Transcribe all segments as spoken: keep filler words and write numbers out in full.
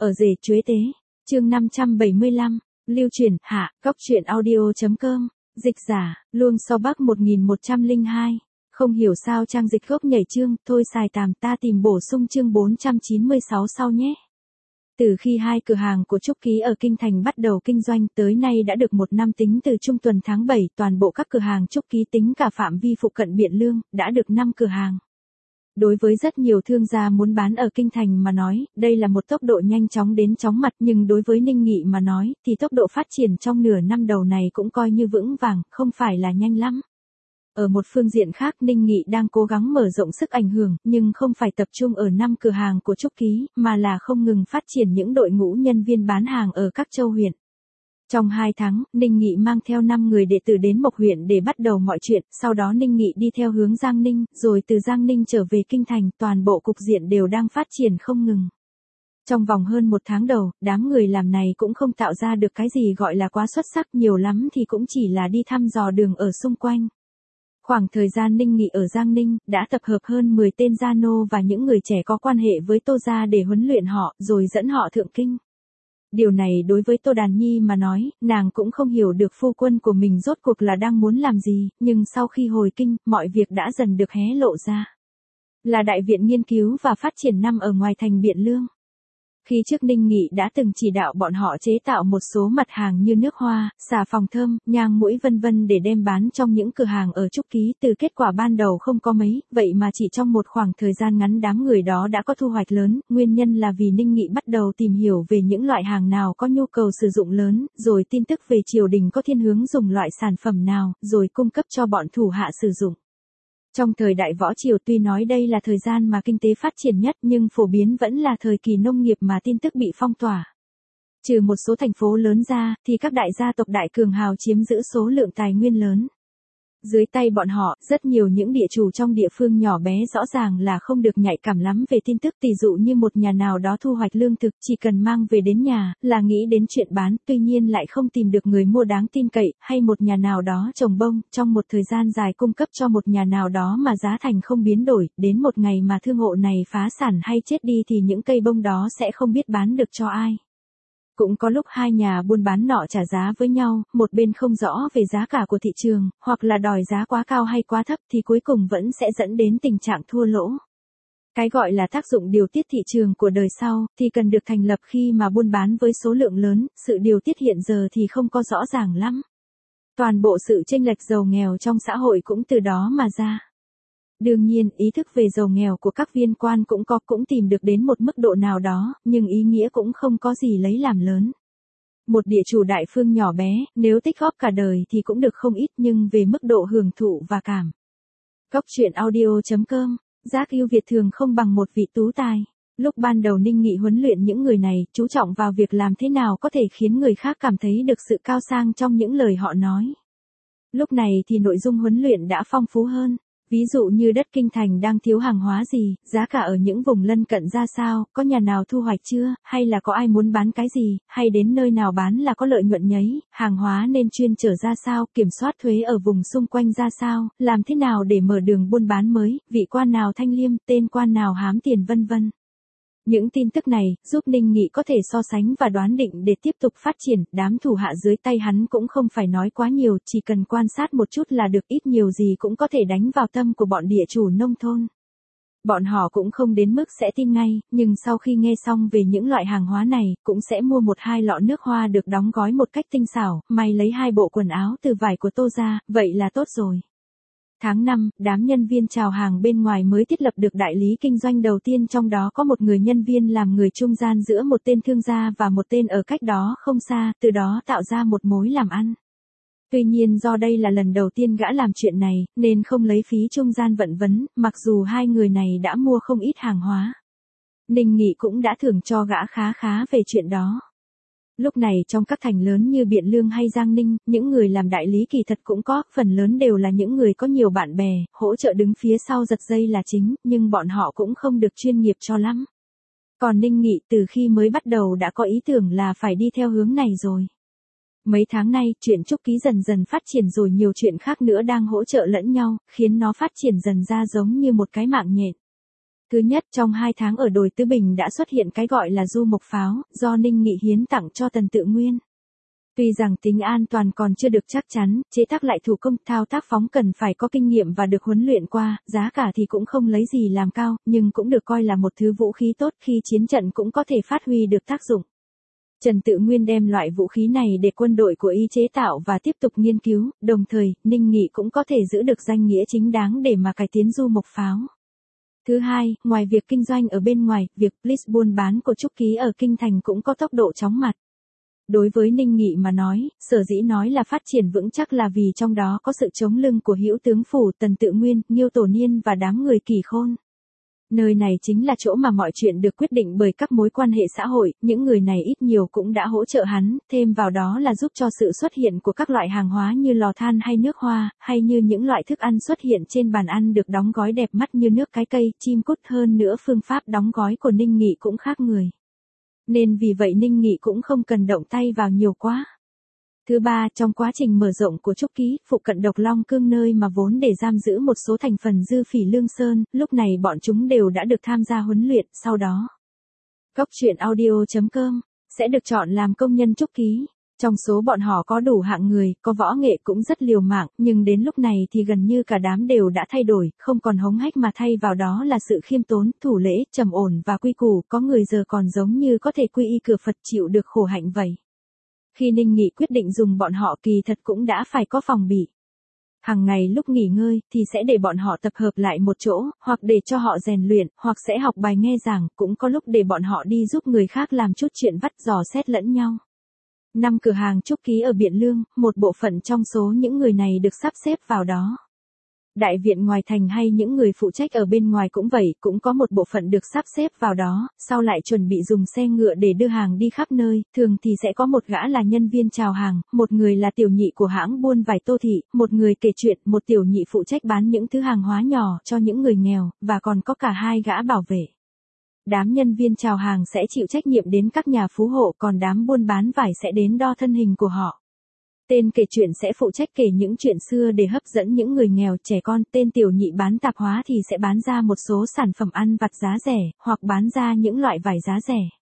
Ở rể chuế tế. Chương năm trăm bảy mươi lăm. Lưu truyền, hạ, góc truyện audio.com. Dịch giả, luôn so bắc một nghìn một trăm lẻ hai. Không hiểu sao trang dịch gốc nhảy chương, thôi xài tạm ta tìm bổ sung chương bốn trăm chín mươi sáu sau nhé. Từ khi hai cửa hàng của Trúc Ký ở Kinh Thành bắt đầu kinh doanh tới nay đã được một năm, tính từ trung tuần tháng bảy, toàn bộ các cửa hàng Trúc Ký tính cả phạm vi phụ cận Biện Lương, đã được năm cửa hàng. Đối với rất nhiều thương gia muốn bán ở Kinh Thành mà nói, đây là một tốc độ nhanh chóng đến chóng mặt, nhưng đối với Ninh Nghị mà nói, thì tốc độ phát triển trong nửa năm đầu này cũng coi như vững vàng, không phải là nhanh lắm. Ở một phương diện khác, Ninh Nghị đang cố gắng mở rộng sức ảnh hưởng, nhưng không phải tập trung ở năm cửa hàng của Trúc Ký, mà là không ngừng phát triển những đội ngũ nhân viên bán hàng ở các châu huyện. Trong hai tháng, Ninh Nghị mang theo năm người đệ tử đến Mộc huyện để bắt đầu mọi chuyện, sau đó Ninh Nghị đi theo hướng Giang Ninh, rồi từ Giang Ninh trở về Kinh Thành, toàn bộ cục diện đều đang phát triển không ngừng. Trong vòng hơn một tháng đầu, đám người làm này cũng không tạo ra được cái gì gọi là quá xuất sắc, nhiều lắm thì cũng chỉ là đi thăm dò đường ở xung quanh. Khoảng thời gian Ninh Nghị ở Giang Ninh, đã tập hợp hơn mười tên gia nô và những người trẻ có quan hệ với Tô gia để huấn luyện họ, rồi dẫn họ thượng kinh. Điều này đối với Tô Đàn Nhi mà nói, nàng cũng không hiểu được phu quân của mình rốt cuộc là đang muốn làm gì, nhưng sau khi hồi kinh, mọi việc đã dần được hé lộ ra. Là Đại viện Nghiên cứu và Phát triển năm ở ngoài thành Biện Lương. Khi trước Ninh Nghị đã từng chỉ đạo bọn họ chế tạo một số mặt hàng như nước hoa, xà phòng thơm, nhang mũi vân vân để đem bán trong những cửa hàng ở Trúc Ký. Từ kết quả ban đầu không có mấy, vậy mà chỉ trong một khoảng thời gian ngắn đám người đó đã có thu hoạch lớn, nguyên nhân là vì Ninh Nghị bắt đầu tìm hiểu về những loại hàng nào có nhu cầu sử dụng lớn, rồi tin tức về triều đình có thiên hướng dùng loại sản phẩm nào, rồi cung cấp cho bọn thủ hạ sử dụng. Trong thời đại võ triều, tuy nói đây là thời gian mà kinh tế phát triển nhất, nhưng phổ biến vẫn là thời kỳ nông nghiệp mà tin tức bị phong tỏa. Trừ một số thành phố lớn ra, thì các đại gia tộc đại cường hào chiếm giữ số lượng tài nguyên lớn. Dưới tay bọn họ, rất nhiều những địa chủ trong địa phương nhỏ bé rõ ràng là không được nhạy cảm lắm về tin tức, tỷ dụ như một nhà nào đó thu hoạch lương thực, chỉ cần mang về đến nhà, là nghĩ đến chuyện bán, tuy nhiên lại không tìm được người mua đáng tin cậy, hay một nhà nào đó trồng bông, trong một thời gian dài cung cấp cho một nhà nào đó mà giá thành không biến đổi, đến một ngày mà thương hộ này phá sản hay chết đi thì những cây bông đó sẽ không biết bán được cho ai. Cũng có lúc hai nhà buôn bán nọ trả giá với nhau, một bên không rõ về giá cả của thị trường, hoặc là đòi giá quá cao hay quá thấp thì cuối cùng vẫn sẽ dẫn đến tình trạng thua lỗ. Cái gọi là tác dụng điều tiết thị trường của đời sau, thì cần được thành lập khi mà buôn bán với số lượng lớn, sự điều tiết hiện giờ thì không có rõ ràng lắm. Toàn bộ sự chênh lệch giàu nghèo trong xã hội cũng từ đó mà ra. Đương nhiên, ý thức về giàu nghèo của các viên quan cũng có, cũng tìm được đến một mức độ nào đó, nhưng ý nghĩa cũng không có gì lấy làm lớn. Một địa chủ đại phương nhỏ bé, nếu tích góp cả đời thì cũng được không ít, nhưng về mức độ hưởng thụ và cảm. Góc truyện audio.com, Giác yêu Việt thường không bằng một vị tú tài. Lúc ban đầu Ninh Nghị huấn luyện những người này, chú trọng vào việc làm thế nào có thể khiến người khác cảm thấy được sự cao sang trong những lời họ nói. Lúc này thì nội dung huấn luyện đã phong phú hơn. Ví dụ như đất Kinh Thành đang thiếu hàng hóa gì, giá cả ở những vùng lân cận ra sao, có nhà nào thu hoạch chưa, hay là có ai muốn bán cái gì, hay đến nơi nào bán là có lợi nhuận nhấy, hàng hóa nên chuyên chở ra sao, kiểm soát thuế ở vùng xung quanh ra sao, làm thế nào để mở đường buôn bán mới, vị quan nào thanh liêm, tên quan nào hám tiền vân vân. Những tin tức này, giúp Ninh Nghị có thể so sánh và đoán định để tiếp tục phát triển, đám thủ hạ dưới tay hắn cũng không phải nói quá nhiều, chỉ cần quan sát một chút là được, ít nhiều gì cũng có thể đánh vào tâm của bọn địa chủ nông thôn. Bọn họ cũng không đến mức sẽ tin ngay, nhưng sau khi nghe xong về những loại hàng hóa này, cũng sẽ mua một hai lọ nước hoa được đóng gói một cách tinh xảo, may lấy hai bộ quần áo từ vải của Tô gia, vậy là tốt rồi. Tháng năm, đám nhân viên chào hàng bên ngoài mới thiết lập được đại lý kinh doanh đầu tiên, trong đó có một người nhân viên làm người trung gian giữa một tên thương gia và một tên ở cách đó không xa, từ đó tạo ra một mối làm ăn. Tuy nhiên do đây là lần đầu tiên gã làm chuyện này, nên không lấy phí trung gian vận vấn, mặc dù hai người này đã mua không ít hàng hóa. Ninh Nghị cũng đã thưởng cho gã khá khá về chuyện đó. Lúc này trong các thành lớn như Biện Lương hay Giang Ninh, những người làm đại lý kỳ thật cũng có, phần lớn đều là những người có nhiều bạn bè, hỗ trợ đứng phía sau giật dây là chính, nhưng bọn họ cũng không được chuyên nghiệp cho lắm. Còn Ninh Nghị từ khi mới bắt đầu đã có ý tưởng là phải đi theo hướng này rồi. Mấy tháng nay, chuyện Trúc Ký dần dần phát triển rồi nhiều chuyện khác nữa đang hỗ trợ lẫn nhau, khiến nó phát triển dần ra giống như một cái mạng nhện. Thứ nhất, trong hai tháng ở đồi Tứ Bình đã xuất hiện cái gọi là du mộc pháo, do Ninh Nghị hiến tặng cho Tần Tự Nguyên. Tuy rằng tính an toàn còn chưa được chắc chắn, chế tác lại thủ công, thao tác phóng cần phải có kinh nghiệm và được huấn luyện qua, giá cả thì cũng không lấy gì làm cao, nhưng cũng được coi là một thứ vũ khí tốt khi chiến trận cũng có thể phát huy được tác dụng. Trần Tự Nguyên đem loại vũ khí này để quân đội của y chế tạo và tiếp tục nghiên cứu, đồng thời, Ninh Nghị cũng có thể giữ được danh nghĩa chính đáng để mà cải tiến du mộc pháo. Thứ hai, ngoài việc kinh doanh ở bên ngoài, việc Blitz buôn bán của Trúc Ký ở Kinh Thành cũng có tốc độ chóng mặt. Đối với Ninh Nghị mà nói, sở dĩ nói là phát triển vững chắc là vì trong đó có sự chống lưng của Hữu tướng phủ Tần Tự Nguyên, Nghiêu Tổ Niên và đám người Kỳ Khôn. Nơi này chính là chỗ mà mọi chuyện được quyết định bởi các mối quan hệ xã hội, những người này ít nhiều cũng đã hỗ trợ hắn, thêm vào đó là giúp cho sự xuất hiện của các loại hàng hóa như lò than hay nước hoa, hay như những loại thức ăn xuất hiện trên bàn ăn được đóng gói đẹp mắt như nước cái cây, chim cút, hơn nữa phương pháp đóng gói của Ninh Nghị cũng khác người. Nên vì vậy Ninh Nghị cũng không cần động tay vào nhiều quá. Thứ ba, trong quá trình mở rộng của Trúc Ký, phụ cận Độc Long Cương nơi mà vốn để giam giữ một số thành phần dư phỉ Lương Sơn, lúc này bọn chúng đều đã được tham gia huấn luyện, sau đó. Góc truyện audio chấm com sẽ được chọn làm công nhân Trúc Ký. Trong số bọn họ có đủ hạng người, có võ nghệ cũng rất liều mạng, nhưng đến lúc này thì gần như cả đám đều đã thay đổi, không còn hống hách mà thay vào đó là sự khiêm tốn, thủ lễ, trầm ổn và quy củ, có người giờ còn giống như có thể quy y cửa Phật chịu được khổ hạnh vậy. Khi Ninh Nghị quyết định dùng bọn họ kỳ thật cũng đã phải có phòng bị. Hàng ngày lúc nghỉ ngơi thì sẽ để bọn họ tập hợp lại một chỗ, hoặc để cho họ rèn luyện, hoặc sẽ học bài nghe giảng, cũng có lúc để bọn họ đi giúp người khác làm chút chuyện vắt dò xét lẫn nhau. Năm cửa hàng Trúc Ký ở Biện Lương, một bộ phận trong số những người này được sắp xếp vào đó. Đại viện ngoài thành hay những người phụ trách ở bên ngoài cũng vậy, cũng có một bộ phận được sắp xếp vào đó, sau lại chuẩn bị dùng xe ngựa để đưa hàng đi khắp nơi, thường thì sẽ có một gã là nhân viên chào hàng, một người là tiểu nhị của hãng buôn vải Tô Thị, một người kể chuyện, một tiểu nhị phụ trách bán những thứ hàng hóa nhỏ cho những người nghèo, và còn có cả hai gã bảo vệ. Đám nhân viên chào hàng sẽ chịu trách nhiệm đến các nhà phú hộ, còn đám buôn bán vải sẽ đến đo thân hình của họ. Tên kể chuyện sẽ phụ trách kể những chuyện xưa để hấp dẫn những người nghèo, trẻ con, tên tiểu nhị bán tạp hóa thì sẽ bán ra một số sản phẩm ăn vặt giá rẻ, hoặc bán ra những loại vải giá rẻ.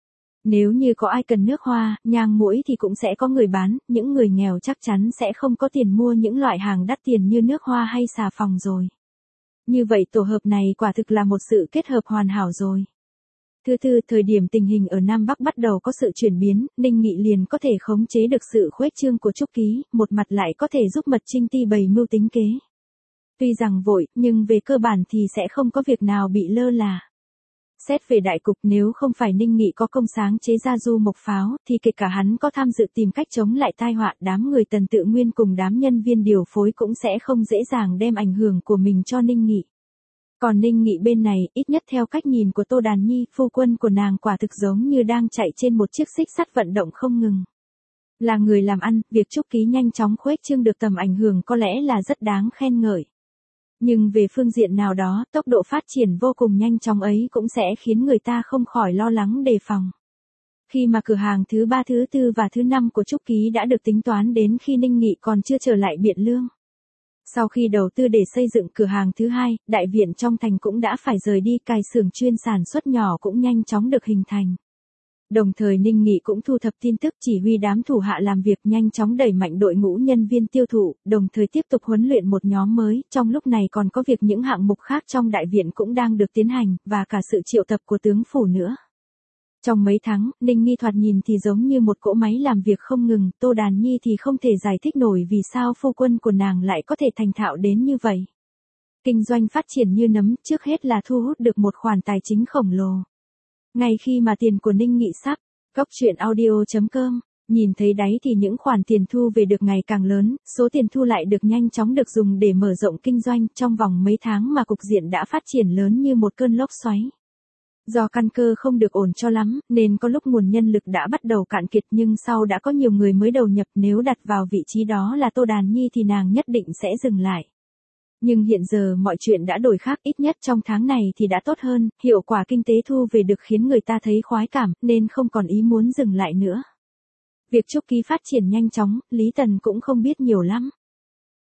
Nếu như có ai cần nước hoa, nhang mũi thì cũng sẽ có người bán, những người nghèo chắc chắn sẽ không có tiền mua những loại hàng đắt tiền như nước hoa hay xà phòng rồi. Như vậy tổ hợp này quả thực là một sự kết hợp hoàn hảo rồi. Thứ tư, thời điểm tình hình ở Nam Bắc bắt đầu có sự chuyển biến, Ninh Nghị liền có thể khống chế được sự khuếch trương của Trúc Ký, một mặt lại có thể giúp Mật Trinh Ti bày mưu tính kế. Tuy rằng vội, nhưng về cơ bản thì sẽ không có việc nào bị lơ là. Xét về đại cục, nếu không phải Ninh Nghị có công sáng chế ra du mộc pháo, thì kể cả hắn có tham dự tìm cách chống lại tai họa, đám người Tần Tự Nguyên cùng đám nhân viên điều phối cũng sẽ không dễ dàng đem ảnh hưởng của mình cho Ninh Nghị. Còn Ninh Nghị bên này, ít nhất theo cách nhìn của Tô Đàn Nhi, phu quân của nàng quả thực giống như đang chạy trên một chiếc xích sắt vận động không ngừng. Là người làm ăn, việc Trúc Ký nhanh chóng khuếch trương được tầm ảnh hưởng có lẽ là rất đáng khen ngợi. Nhưng về phương diện nào đó, tốc độ phát triển vô cùng nhanh chóng ấy cũng sẽ khiến người ta không khỏi lo lắng đề phòng. Khi mà cửa hàng thứ ba, thứ tư và thứ năm của Trúc Ký đã được tính toán đến khi Ninh Nghị còn chưa trở lại Biện Lương. Sau khi đầu tư để xây dựng cửa hàng thứ hai, đại viện trong thành cũng đã phải rời đi, cài xưởng chuyên sản xuất nhỏ cũng nhanh chóng được hình thành. Đồng thời Ninh Nghị cũng thu thập tin tức, chỉ huy đám thủ hạ làm việc, nhanh chóng đẩy mạnh đội ngũ nhân viên tiêu thụ, đồng thời tiếp tục huấn luyện một nhóm mới, trong lúc này còn có việc những hạng mục khác trong đại viện cũng đang được tiến hành, và cả sự triệu tập của tướng phủ nữa. Trong mấy tháng, Ninh Nghi thoạt nhìn thì giống như một cỗ máy làm việc không ngừng, Tô Đàn Nhi thì không thể giải thích nổi vì sao phu quân của nàng lại có thể thành thạo đến như vậy. Kinh doanh phát triển như nấm, trước hết là thu hút được một khoản tài chính khổng lồ. Ngay khi mà tiền của Ninh Nghị sắp, góc truyện audio chấm com, nhìn thấy đáy thì những khoản tiền thu về được ngày càng lớn, số tiền thu lại được nhanh chóng được dùng để mở rộng kinh doanh, trong vòng mấy tháng mà cục diện đã phát triển lớn như một cơn lốc xoáy. Do căn cơ không được ổn cho lắm, nên có lúc nguồn nhân lực đã bắt đầu cạn kiệt, nhưng sau đã có nhiều người mới đầu nhập, nếu đặt vào vị trí đó là Tô Đàn Nhi thì nàng nhất định sẽ dừng lại. Nhưng hiện giờ mọi chuyện đã đổi khác, ít nhất trong tháng này thì đã tốt hơn, hiệu quả kinh tế thu về được khiến người ta thấy khoái cảm, nên không còn ý muốn dừng lại nữa. Việc Trúc Ký phát triển nhanh chóng, Lý Tần cũng không biết nhiều lắm.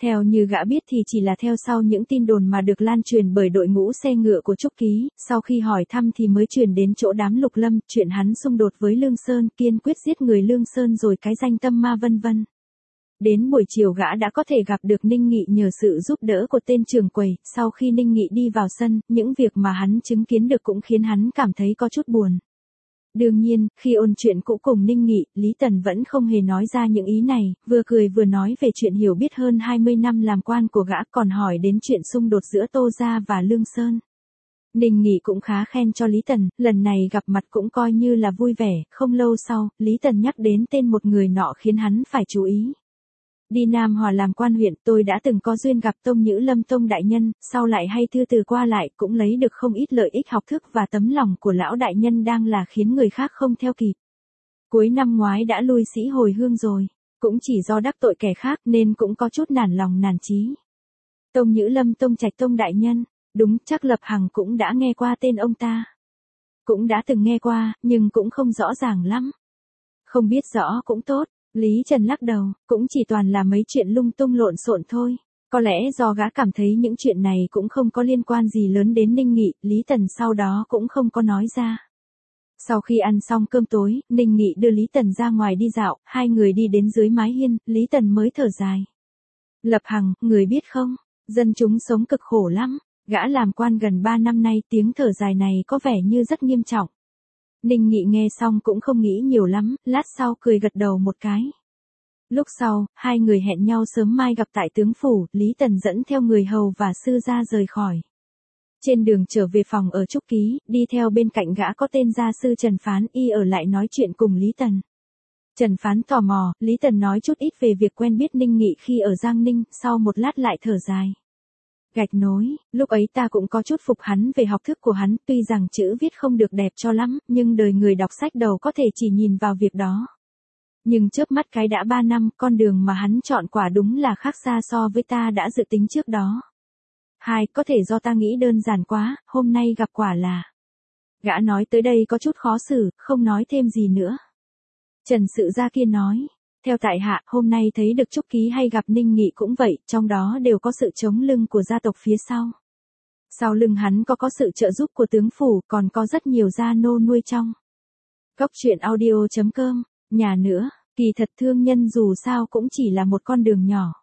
Theo như gã biết thì chỉ là theo sau những tin đồn mà được lan truyền bởi đội ngũ xe ngựa của Trúc Ký, sau khi hỏi thăm thì mới truyền đến chỗ đám Lục Lâm, chuyện hắn xung đột với Lương Sơn, kiên quyết giết người Lương Sơn rồi cái danh tâm ma vân vân. Đến buổi chiều gã đã có thể gặp được Ninh Nghị nhờ sự giúp đỡ của tên trưởng quầy, sau khi Ninh Nghị đi vào sân, những việc mà hắn chứng kiến được cũng khiến hắn cảm thấy có chút buồn. Đương nhiên, khi ôn chuyện cũ cùng Ninh Nghị, Lý Tần vẫn không hề nói ra những ý này, vừa cười vừa nói về chuyện hiểu biết hơn hai mươi năm làm quan của gã, còn hỏi đến chuyện xung đột giữa Tô Gia và Lương Sơn. Ninh Nghị cũng khá khen cho Lý Tần, lần này gặp mặt cũng coi như là vui vẻ, không lâu sau, Lý Tần nhắc đến tên một người nọ khiến hắn phải chú ý. Đi Nam Hòa làm quan huyện, tôi đã từng có duyên gặp Tông Nhữ Lâm Tông đại nhân, sau lại hay thư từ qua lại, cũng lấy được không ít lợi ích học thức và tấm lòng của lão đại nhân đang là khiến người khác không theo kịp. Cuối năm ngoái đã lui sĩ hồi hương rồi, cũng chỉ do đắc tội kẻ khác nên cũng có chút nản lòng nản chí. Tông Nhữ Lâm Tông Trạch Tông đại nhân, đúng, chắc Lập Hằng cũng đã nghe qua tên ông ta. Cũng đã từng nghe qua, nhưng cũng không rõ ràng lắm. Không biết rõ cũng tốt. Lý Trần lắc đầu, cũng chỉ toàn là mấy chuyện lung tung lộn xộn thôi. Có lẽ do gã cảm thấy những chuyện này cũng không có liên quan gì lớn đến Ninh Nghị, Lý Tần sau đó cũng không có nói ra. Sau khi ăn xong cơm tối, Ninh Nghị đưa Lý Tần ra ngoài đi dạo, hai người đi đến dưới mái hiên, Lý Tần mới thở dài. Lập Hằng, người biết không, dân chúng sống cực khổ lắm, gã làm quan gần ba năm nay, tiếng thở dài này có vẻ như rất nghiêm trọng. Ninh Nghị nghe xong cũng không nghĩ nhiều lắm, lát sau cười gật đầu một cái. Lúc sau, hai người hẹn nhau sớm mai gặp tại tướng phủ, Lý Tần dẫn theo người hầu và sư gia rời khỏi. Trên đường trở về phòng ở Trúc Ký, đi theo bên cạnh gã có tên gia sư Trần Phán, y ở lại nói chuyện cùng Lý Tần. Trần Phán tò mò, Lý Tần nói chút ít về việc quen biết Ninh Nghị khi ở Giang Ninh, sau một lát lại thở dài. Gạch nối, lúc ấy ta cũng có chút phục hắn về học thức của hắn, tuy rằng chữ viết không được đẹp cho lắm, nhưng đời người đọc sách đầu có thể chỉ nhìn vào việc đó. Nhưng chớp mắt cái đã ba năm, con đường mà hắn chọn quả đúng là khác xa so với ta đã dự tính trước đó. Hai, có thể do ta nghĩ đơn giản quá, hôm nay gặp quả là. Gã nói tới đây có chút khó xử, không nói thêm gì nữa. Trần Sự Gia kia nói. Theo tại hạ, hôm nay thấy được Trúc Ký hay gặp Ninh Nghị cũng vậy, trong đó đều có sự chống lưng của gia tộc phía sau. Sau lưng hắn có có sự trợ giúp của tướng phủ, còn có rất nhiều gia nô nuôi trong. Góc truyện audio chấm com, nhà nữa, kỳ thật thương nhân dù sao cũng chỉ là một con đường nhỏ.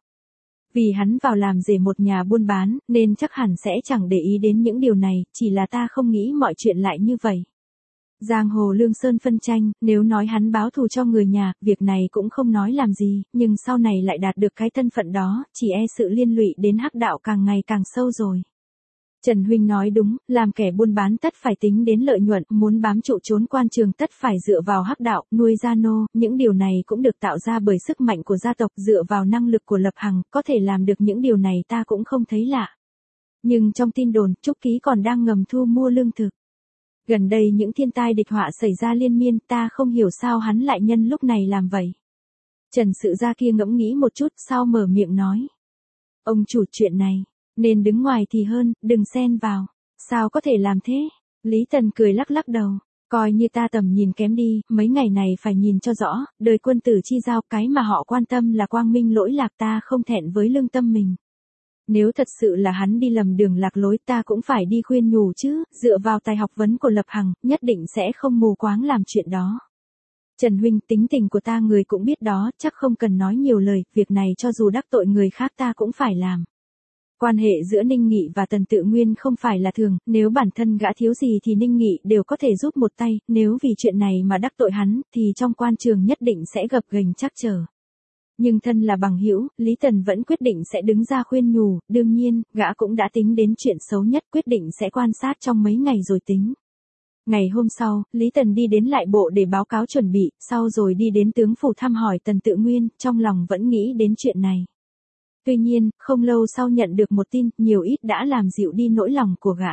Vì hắn vào làm rể một nhà buôn bán, nên chắc hẳn sẽ chẳng để ý đến những điều này, chỉ là ta không nghĩ mọi chuyện lại như vậy. Giang hồ Lương Sơn phân tranh, nếu nói hắn báo thù cho người nhà, việc này cũng không nói làm gì, nhưng sau này lại đạt được cái thân phận đó, chỉ e sự liên lụy đến hắc đạo càng ngày càng sâu rồi. Trần Huynh nói đúng, làm kẻ buôn bán tất phải tính đến lợi nhuận, muốn bám trụ trốn quan trường tất phải dựa vào hắc đạo, nuôi gia nô, những điều này cũng được tạo ra bởi sức mạnh của gia tộc, dựa vào năng lực của Lập Hằng, có thể làm được những điều này ta cũng không thấy lạ. Nhưng trong tin đồn, Trúc Ký còn đang ngầm thu mua lương thực. Gần đây những thiên tai địch họa xảy ra liên miên, ta không hiểu sao hắn lại nhân lúc này làm vậy. Trần Sự Gia kia ngẫm nghĩ một chút, sau mở miệng nói. Ông chủ, chuyện này, nên đứng ngoài thì hơn, đừng xen vào. Sao có thể làm thế? Lý Tần cười lắc lắc đầu. Coi như ta tầm nhìn kém đi, mấy ngày này phải nhìn cho rõ, đời quân tử chi giao, cái mà họ quan tâm là quang minh lỗi lạc, ta không thẹn với lương tâm mình. Nếu thật sự là hắn đi lầm đường lạc lối, ta cũng phải đi khuyên nhủ chứ, dựa vào tài học vấn của Lập Hằng, nhất định sẽ không mù quáng làm chuyện đó. Trần Huynh, tính tình của ta người cũng biết đó, chắc không cần nói nhiều lời, việc này cho dù đắc tội người khác ta cũng phải làm. Quan hệ giữa Ninh Nghị và Tần Tự Nguyên không phải là thường, nếu bản thân gã thiếu gì thì Ninh Nghị đều có thể giúp một tay, nếu vì chuyện này mà đắc tội hắn, thì trong quan trường nhất định sẽ gập ghềnh trắc trở. Nhưng thân là bằng hữu, Lý Tần vẫn quyết định sẽ đứng ra khuyên nhủ, đương nhiên, gã cũng đã tính đến chuyện xấu nhất, quyết định sẽ quan sát trong mấy ngày rồi tính. Ngày hôm sau, Lý Tần đi đến lại bộ để báo cáo chuẩn bị, sau rồi đi đến tướng phủ thăm hỏi Tần Tự Nguyên, trong lòng vẫn nghĩ đến chuyện này. Tuy nhiên, không lâu sau nhận được một tin, nhiều ít đã làm dịu đi nỗi lòng của gã.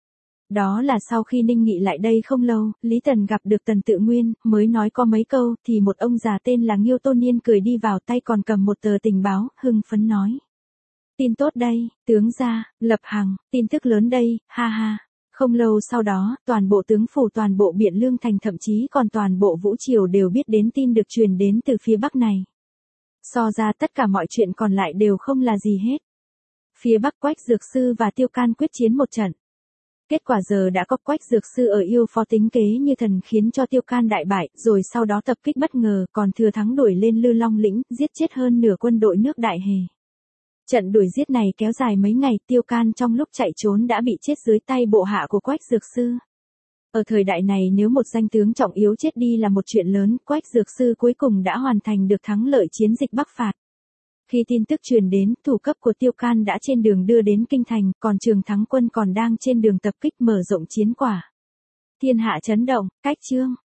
Đó là sau khi Ninh Nghị lại đây không lâu, Lý Tần gặp được Tần Tự Nguyên, mới nói có mấy câu, thì một ông già tên là Nghiêu Tôn Niên cười đi vào, tay còn cầm một tờ tình báo, hưng phấn nói. Tin tốt đây, tướng gia, Lập Hằng, tin tức lớn đây, ha ha. Không lâu sau đó, toàn bộ tướng phủ, toàn bộ Biện Lương Thành, thậm chí còn toàn bộ Vũ Triều đều biết đến tin được truyền đến từ phía Bắc này. So ra tất cả mọi chuyện còn lại đều không là gì hết. Phía Bắc Quách Dược Sư và Tiêu Can quyết chiến một trận. Kết quả giờ đã có Quách Dược Sư ở yêu phó tính kế như thần khiến cho Tiêu Can đại bại, rồi sau đó tập kích bất ngờ, còn thừa thắng đuổi lên Lư Long lĩnh, giết chết hơn nửa quân đội nước Đại Hề. Trận đuổi giết này kéo dài mấy ngày, Tiêu Can trong lúc chạy trốn đã bị chết dưới tay bộ hạ của Quách Dược Sư. Ở thời đại này nếu một danh tướng trọng yếu chết đi là một chuyện lớn, Quách Dược Sư cuối cùng đã hoàn thành được thắng lợi chiến dịch Bắc phạt. Khi tin tức truyền đến, thủ cấp của Tiêu Can đã trên đường đưa đến kinh thành, còn Trường Thắng quân còn đang trên đường tập kích mở rộng chiến quả. Thiên hạ chấn động, cách chương.